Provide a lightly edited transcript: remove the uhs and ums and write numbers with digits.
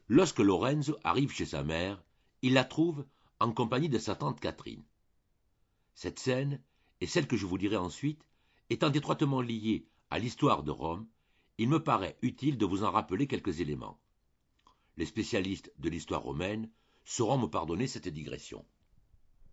Lorsque Lorenzo arrive chez sa mère, il la trouve en compagnie de sa tante Catherine. Cette scène, et celle que je vous dirai ensuite, étant étroitement liée à l'histoire de Rome, il me paraît utile de vous en rappeler quelques éléments. Les spécialistes de l'histoire romaine sauront me pardonner cette digression.